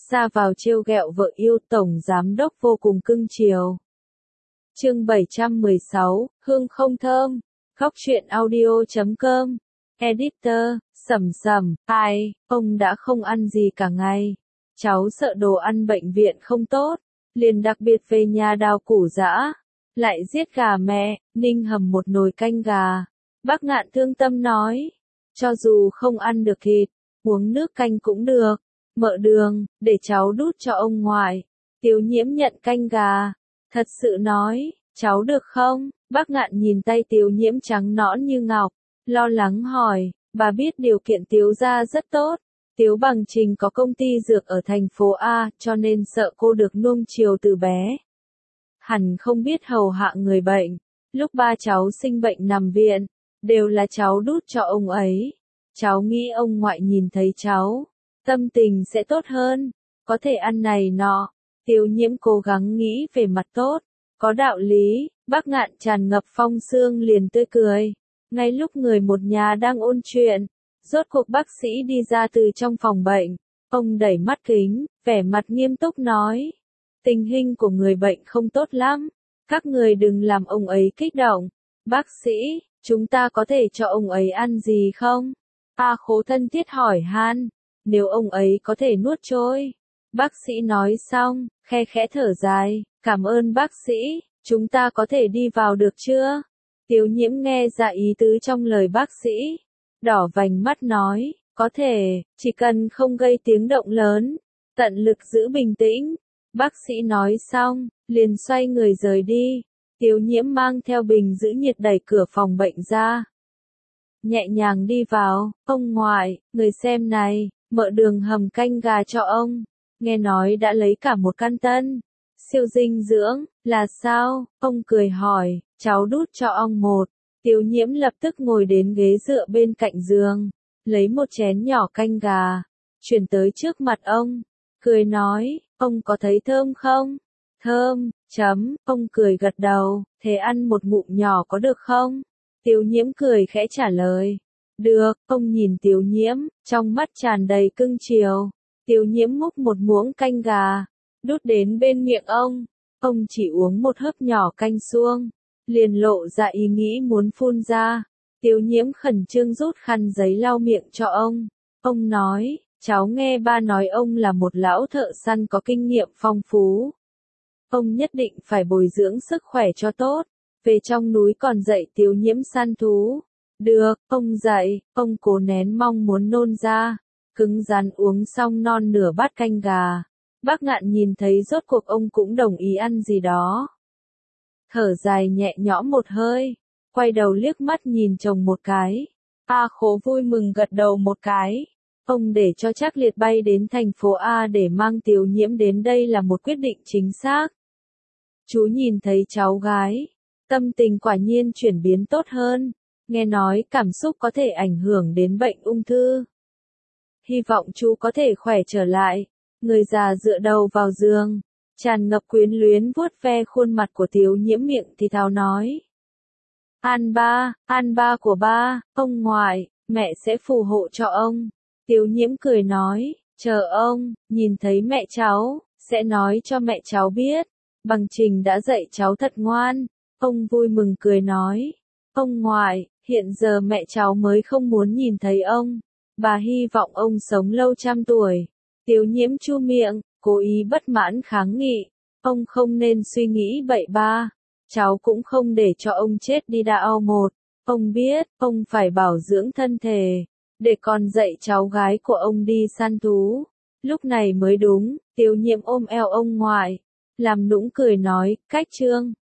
ra vào trêu ghẹo vợ yêu, tổng giám đốc vô cùng cưng chiều. Chương 716, hương không thơm. Góc truyện audio.com. Editor, Sầm Sầm, ai, ông đã không ăn gì cả ngày. Cháu sợ đồ ăn bệnh viện không tốt, liền đặc biệt về nhà đào củ giã, lại giết gà mẹ, ninh hầm một nồi canh gà. Bác Ngạn thương tâm nói, cho dù không ăn được thịt, uống nước canh cũng được. Mợ Đường, để cháu đút cho ông ngoại. Tiếu Nhiễm nhận canh gà, thật sự nói, cháu được không? Bác Ngạn nhìn tay Tiếu Nhiễm trắng nõn như ngọc, lo lắng hỏi, bà biết điều kiện Tiếu gia rất tốt. Tiếu Bằng Trình có công ty dược ở thành phố A, cho nên sợ cô được nuông chiều từ bé. Hẳn không biết hầu hạ người bệnh. Lúc ba cháu sinh bệnh nằm viện, đều là cháu đút cho ông ấy. Cháu nghĩ ông ngoại nhìn thấy cháu, tâm tình sẽ tốt hơn, có thể ăn này nọ. Tiếu Nhiễm cố gắng nghĩ về mặt tốt, có đạo lý. Bác Ngạn tràn ngập phong sương liền tươi cười. Ngay lúc người một nhà đang ôn chuyện, rốt cuộc bác sĩ đi ra từ trong phòng bệnh. Ông đẩy mắt kính, vẻ mặt nghiêm túc nói, tình hình của người bệnh không tốt lắm, các người đừng làm ông ấy kích động. Bác sĩ, chúng ta có thể cho ông ấy ăn gì không? A Khố thân thiết hỏi han. Nếu ông ấy có thể nuốt trôi. Bác sĩ nói xong, khe khẽ thở dài, cảm ơn bác sĩ, chúng ta có thể đi vào được chưa? Tiếu Nhiễm nghe ra ý tứ trong lời bác sĩ, đỏ vành mắt nói, có thể, chỉ cần không gây tiếng động lớn, tận lực giữ bình tĩnh. Bác sĩ nói xong, liền xoay người rời đi. Tiếu Nhiễm mang theo bình giữ nhiệt đẩy cửa phòng bệnh ra, nhẹ nhàng đi vào. Ông ngoại, người xem này, Mợ Đường hầm canh gà cho ông, nghe nói đã lấy cả một căn tân. Siêu dinh dưỡng, là sao? Ông cười hỏi, cháu đút cho ông một. Tiếu Nhiễm lập tức ngồi đến ghế dựa bên cạnh giường, lấy một chén nhỏ canh gà, chuyển tới trước mặt ông, cười nói, ông có thấy thơm không? Thơm, ông cười gật đầu, thế ăn một ngụm nhỏ có được không? Tiếu Nhiễm cười khẽ trả lời, được. Ông nhìn Tiếu Nhiễm, trong mắt tràn đầy cưng chiều. Tiếu Nhiễm múc một muỗng canh gà, đút đến bên miệng ông chỉ uống một hớp nhỏ canh suông, liền lộ ra ý nghĩ muốn phun ra. Tiếu Nhiễm khẩn trương rút khăn giấy lau miệng cho ông nói, cháu nghe ba nói ông là một lão thợ săn có kinh nghiệm phong phú. Ông nhất định phải bồi dưỡng sức khỏe cho tốt, về trong núi còn dạy Tiếu Nhiễm săn thú. Được, ông dạy. Ông cố nén mong muốn nôn ra, cứng rắn uống xong non nửa bát canh gà. Bác Ngạn nhìn thấy rốt cuộc ông cũng đồng ý ăn gì đó. Thở dài nhẹ nhõm một hơi, quay đầu liếc mắt nhìn chồng một cái. A Khố vui mừng gật đầu một cái. Ông để cho Trác Liệt bay đến thành phố A để mang Tiếu Nhiễm đến đây là một quyết định chính xác. Chú nhìn thấy cháu gái, tâm tình quả nhiên chuyển biến tốt hơn. Nghe nói cảm xúc có thể ảnh hưởng đến bệnh ung thư. Hy vọng chú có thể khỏe trở lại. Người già dựa đầu vào giường, tràn ngập quyến luyến vuốt ve khuôn mặt của Tiếu Nhiễm, miệng thì thào nói. An ba của ba, ông ngoại, mẹ sẽ phù hộ cho ông. Tiếu Nhiễm cười nói, chờ ông, nhìn thấy mẹ cháu, sẽ nói cho mẹ cháu biết. Bằng Trình đã dạy cháu thật ngoan. Ông vui mừng cười nói, ông ngoại, hiện giờ mẹ cháu mới không muốn nhìn thấy ông. Bà hy vọng ông sống lâu trăm tuổi. Tiếu Nhiễm chu miệng, cố ý bất mãn kháng nghị. Ông không nên suy nghĩ bậy ba. Cháu cũng không để cho ông chết đi đao một. Ông biết, ông phải bảo dưỡng thân thể, để còn dạy cháu gái của ông đi săn thú. Lúc này mới đúng. Tiếu Nhiễm ôm eo ông ngoại, làm nũng cười nói, cách trương,